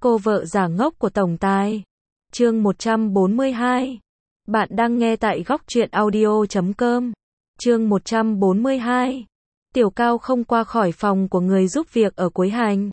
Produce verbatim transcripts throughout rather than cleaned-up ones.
Cô vợ giả ngốc của tổng tài. Chương một trăm bốn mươi hai. Bạn đang nghe tại góc truyện audio chấm com. Chương một trăm bốn mươi hai. Tiểu Cao không qua khỏi phòng của người giúp việc ở cuối hành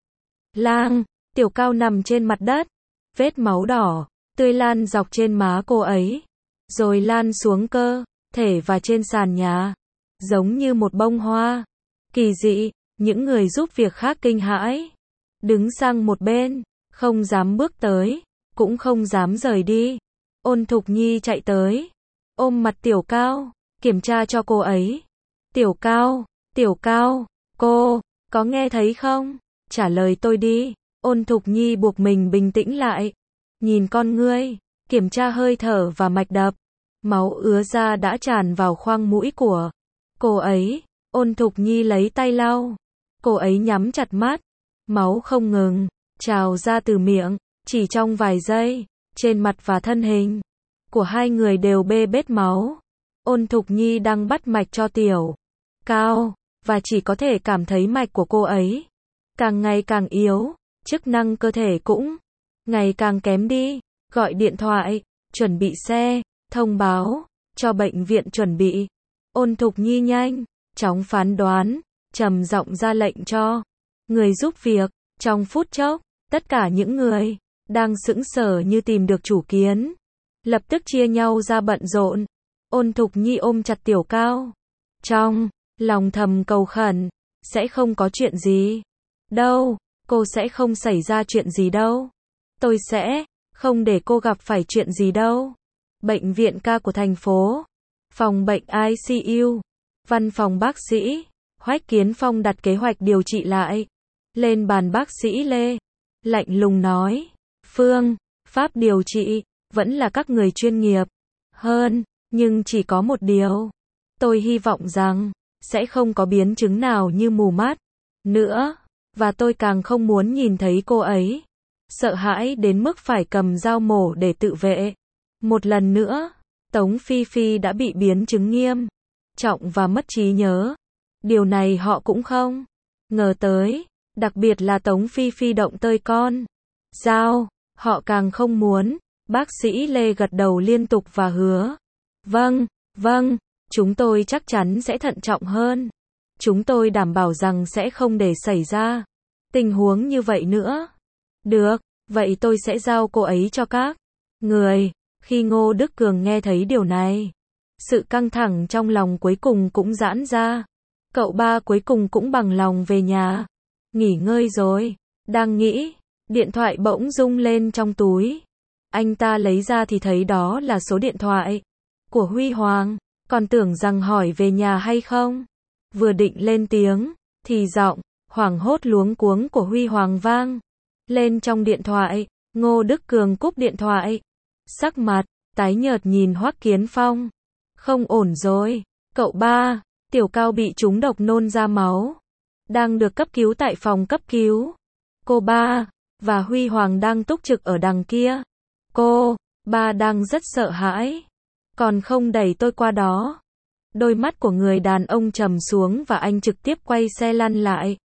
lang. Tiểu Cao nằm trên mặt đất, vết máu đỏ tươi lan dọc trên má cô ấy, rồi lan xuống cơ thể và trên sàn nhà, giống như một bông hoa. Kỳ dị, những người giúp việc khác kinh hãi, đứng sang một bên, không dám bước tới, cũng không dám rời đi. Ôn Thục Nhi chạy tới, ôm mặt Tiểu Cao, kiểm tra cho cô ấy. Tiểu Cao, Tiểu Cao, cô, có nghe thấy không? Trả lời tôi đi. Ôn Thục Nhi buộc mình bình tĩnh lại, nhìn con ngươi, kiểm tra hơi thở và mạch đập. Máu ứa ra đã tràn vào khoang mũi của cô ấy. Ôn Thục Nhi lấy tay lau. Cô ấy nhắm chặt mắt. Máu không ngừng trào ra từ miệng. Chỉ trong vài giây, trên mặt và thân hình của hai người đều bê bết máu. Ôn Thục Nhi đang bắt mạch cho Tiểu Cao, và chỉ có thể cảm thấy mạch của cô ấy càng ngày càng yếu, chức năng cơ thể cũng ngày càng kém đi. Gọi điện thoại, chuẩn bị xe, thông báo cho bệnh viện chuẩn bị. Ôn Thục Nhi nhanh chóng phán đoán, trầm giọng ra lệnh cho người giúp việc. Trong phút chốc, tất cả những người đang sững sờ như tìm được chủ kiến, lập tức chia nhau ra bận rộn. Ôn Thục Nhi ôm chặt Tiểu Cao, trong lòng thầm cầu khẩn, sẽ không có chuyện gì đâu, cô sẽ không xảy ra chuyện gì đâu, tôi sẽ không để cô gặp phải chuyện gì đâu. Bệnh viện ca của thành phố, phòng bệnh i xê u, văn phòng bác sĩ Hoách Kiến Phong đặt kế hoạch điều trị lại lên bàn. Bác sĩ Lê lạnh lùng nói, phương pháp điều trị vẫn là các người chuyên nghiệp hơn, nhưng chỉ có một điều, tôi hy vọng rằng sẽ không có biến chứng nào như mù mắt nữa, và tôi càng không muốn nhìn thấy cô ấy sợ hãi đến mức phải cầm dao mổ để tự vệ. Một lần nữa, Tống Phi Phi đã bị biến chứng nghiêm trọng và mất trí nhớ. Điều này họ cũng không ngờ tới, đặc biệt là Tống Phi Phi động tới con dao, họ càng không muốn. Bác sĩ Lê gật đầu liên tục và hứa, vâng, vâng, chúng tôi chắc chắn sẽ thận trọng hơn. Chúng tôi đảm bảo rằng sẽ không để xảy ra tình huống như vậy nữa. Được, vậy tôi sẽ giao cô ấy cho các người. Khi Ngô Đức Cường nghe thấy điều này, sự căng thẳng trong lòng cuối cùng cũng giãn ra. Cậu ba cuối cùng cũng bằng lòng về nhà nghỉ ngơi rồi. Đang nghĩ, điện thoại bỗng rung lên trong túi. Anh ta lấy ra thì thấy đó là số điện thoại của Huy Hoàng, còn tưởng rằng hỏi về nhà hay không. Vừa định lên tiếng, thì giọng hoảng hốt luống cuống của Huy Hoàng vang lên trong điện thoại. Ngô Đức Cường cúp điện thoại, sắc mặt tái nhợt nhìn Hoắc Kiến Phong. Không ổn rồi, cậu ba, Tiểu Cao bị trúng độc nôn ra máu, đang được cấp cứu tại phòng cấp cứu. Cô ba và Huy Hoàng đang túc trực ở đằng kia. Cô ba đang rất sợ hãi, còn không đẩy tôi qua đó. Đôi mắt của người đàn ông trầm xuống và anh trực tiếp quay xe lăn lại.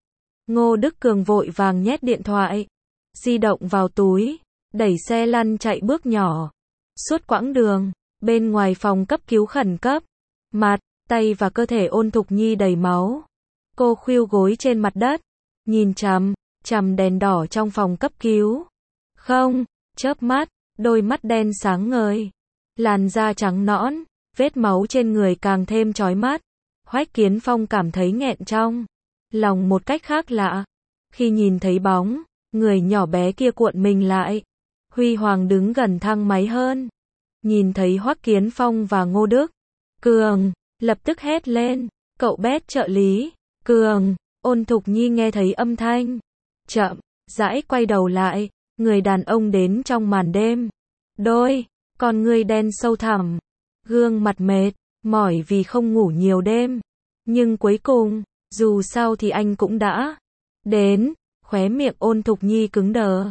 Ngô Đức Cường vội vàng nhét điện thoại di động vào túi, đẩy xe lăn chạy bước nhỏ suốt quãng đường bên ngoài phòng cấp cứu khẩn cấp. Mặt, tay và cơ thể Ôn Thục Nhi đầy máu. Cô khuỵu gối trên mặt đất, nhìn chằm chằm đèn đỏ trong phòng cấp cứu. Không chớp mắt, đôi mắt đen sáng ngời, làn da trắng nõn, vết máu trên người càng thêm chói mắt. Hoách Kiến Phong cảm thấy nghẹn trong lòng một cách khác lạ, khi nhìn thấy bóng người nhỏ bé kia cuộn mình lại. Huy Hoàng đứng gần thang máy hơn, nhìn thấy Hoắc Kiến Phong và Ngô Đức Cường, lập tức hét lên, cậu bé trợ lý Cường. Ôn Thục Nhi nghe thấy âm thanh, chậm rãi quay đầu lại, người đàn ông đến trong màn đêm, đôi con ngươi đen sâu thẳm, gương mặt mệt mỏi vì không ngủ nhiều đêm, nhưng cuối cùng, dù sao thì anh cũng đã đến. Khóe miệng Ôn Thục Nhi cứng đờ,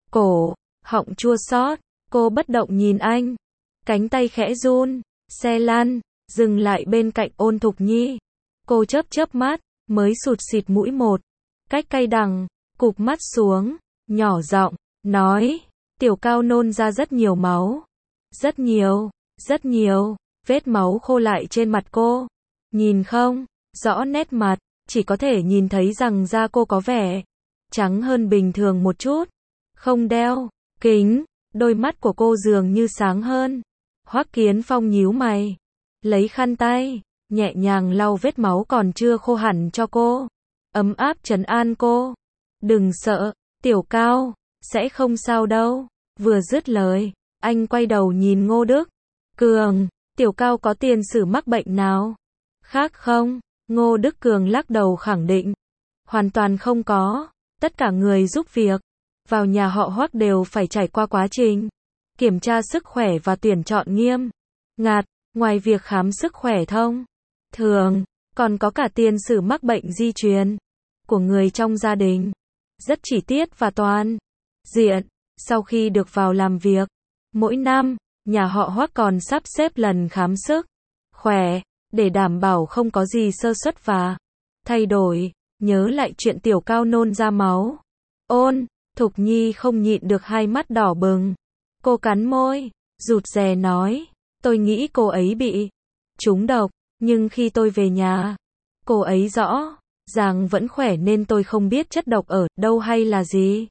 cổ họng chua xót, cô bất động nhìn anh, cánh tay khẽ run. Xe lăn dừng lại bên cạnh Ôn Thục Nhi. Cô chớp chớp mắt, mới sụt xịt mũi một cách cay đắng, cụp mắt xuống, nhỏ giọng nói, Tiểu Cao nôn ra rất nhiều máu. Rất nhiều, rất nhiều, vết máu khô lại trên mặt cô. Nhìn không rõ nét mặt, chỉ có thể nhìn thấy rằng da cô có vẻ trắng hơn bình thường một chút. Không đeo kính, đôi mắt của cô dường như sáng hơn. Hoắc Kiến Phong nhíu mày, lấy khăn tay, nhẹ nhàng lau vết máu còn chưa khô hẳn cho cô, ấm áp trấn an cô. Đừng sợ, Tiểu Cao, sẽ không sao đâu. Vừa dứt lời, anh quay đầu nhìn Ngô Đức Cường, Tiểu Cao có tiền sử mắc bệnh nào khác không? Ngô Đức Cường lắc đầu khẳng định, hoàn toàn không có. Tất cả người giúp việc vào nhà họ Hoắc đều phải trải qua quá trình kiểm tra sức khỏe và tuyển chọn nghiêm ngặt, ngoài việc khám sức khỏe thông thường, còn có cả tiền sử mắc bệnh di truyền của người trong gia đình, rất chi tiết và toàn diện. Sau khi được vào làm việc, mỗi năm, nhà họ Hoắc còn sắp xếp lần khám sức khỏe, để đảm bảo không có gì sơ suất và thay đổi. Nhớ lại chuyện Tiểu Cao nôn ra máu, Ôn Thục Nhi không nhịn được hai mắt đỏ bừng. Cô cắn môi, rụt rè nói, tôi nghĩ cô ấy bị trúng độc, nhưng khi tôi về nhà, cô ấy rõ ràng vẫn khỏe nên tôi không biết chất độc ở đâu hay là gì.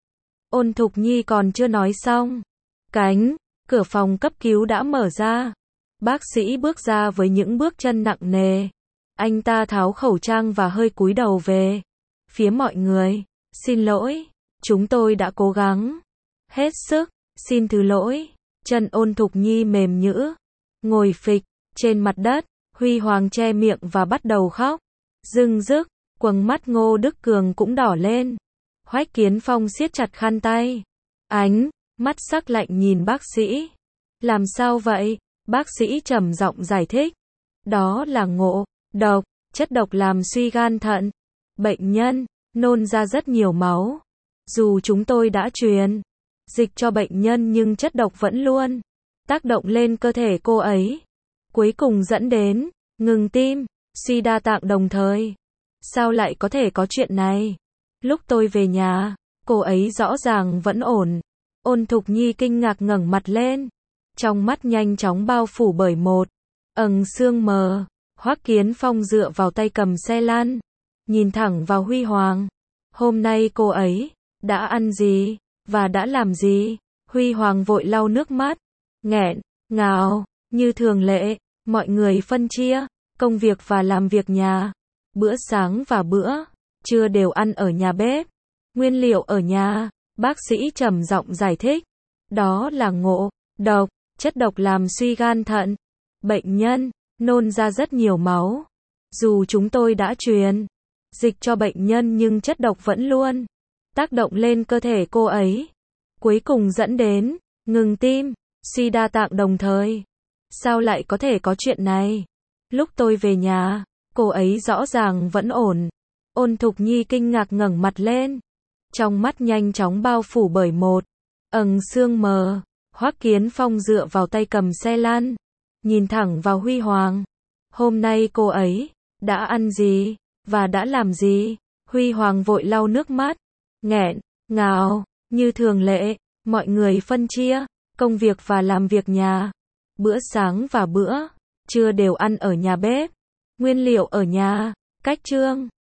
Ôn Thục Nhi còn chưa nói xong, cánh cửa phòng cấp cứu đã mở ra. Bác sĩ bước ra với những bước chân nặng nề. Anh ta tháo khẩu trang và hơi cúi đầu về phía mọi người. Xin lỗi, chúng tôi đã cố gắng hết sức, xin thứ lỗi. Chân Ôn Thục Nhi mềm nhũn, ngồi phịch trên mặt đất. Huy Hoàng che miệng và bắt đầu khóc rưng rức. Quầng mắt Ngô Đức Cường cũng đỏ lên. Hoắc Kiến Phong siết chặt khăn tay, ánh mắt sắc lạnh nhìn bác sĩ. Làm sao vậy? Bác sĩ trầm giọng giải thích. Đó là ngộ độc, chất độc làm suy gan thận. Bệnh nhân nôn ra rất nhiều máu. Dù chúng tôi đã truyền dịch cho bệnh nhân nhưng chất độc vẫn luôn tác động lên cơ thể cô ấy, cuối cùng dẫn đến ngừng tim, suy đa tạng đồng thời. Sao lại có thể có chuyện này? Lúc tôi về nhà, cô ấy rõ ràng vẫn ổn. Ôn Thục Nhi kinh ngạc ngẩng mặt lên, trong mắt nhanh chóng bao phủ bởi một ầng sương mờ. Hoắc Kiến Phong dựa vào tay cầm xe lăn, nhìn thẳng vào Huy Hoàng. Hôm nay cô ấy đã ăn gì và đã làm gì? Huy Hoàng vội lau nước mắt, nghẹn ngào. Như thường lệ, mọi người phân chia công việc và làm việc nhà. Bữa sáng và bữa trưa đều ăn ở nhà bếp, nguyên liệu ở nhà. Bác sĩ trầm giọng giải thích. Đó là ngộ độc, chất độc làm suy gan thận. Bệnh nhân nôn ra rất nhiều máu. Dù chúng tôi đã truyền dịch cho bệnh nhân nhưng chất độc vẫn luôn tác động lên cơ thể cô ấy, cuối cùng dẫn đến ngừng tim, suy đa tạng đồng thời. Sao lại có thể có chuyện này? Lúc tôi về nhà, cô ấy rõ ràng vẫn ổn. Ôn Thục Nhi kinh ngạc ngẩng mặt lên, trong mắt nhanh chóng bao phủ bởi một ầng sương mờ. Hoắc Kiến Phong dựa vào tay cầm xe lăn, nhìn thẳng vào Huy Hoàng. Hôm nay cô ấy đã ăn gì và đã làm gì? Huy Hoàng vội lau nước mắt, nghẹn ngào. Như thường lệ, mọi người phân chia công việc và làm việc nhà. Bữa sáng và bữa trưa đều ăn ở nhà bếp, nguyên liệu ở nhà. Cách chương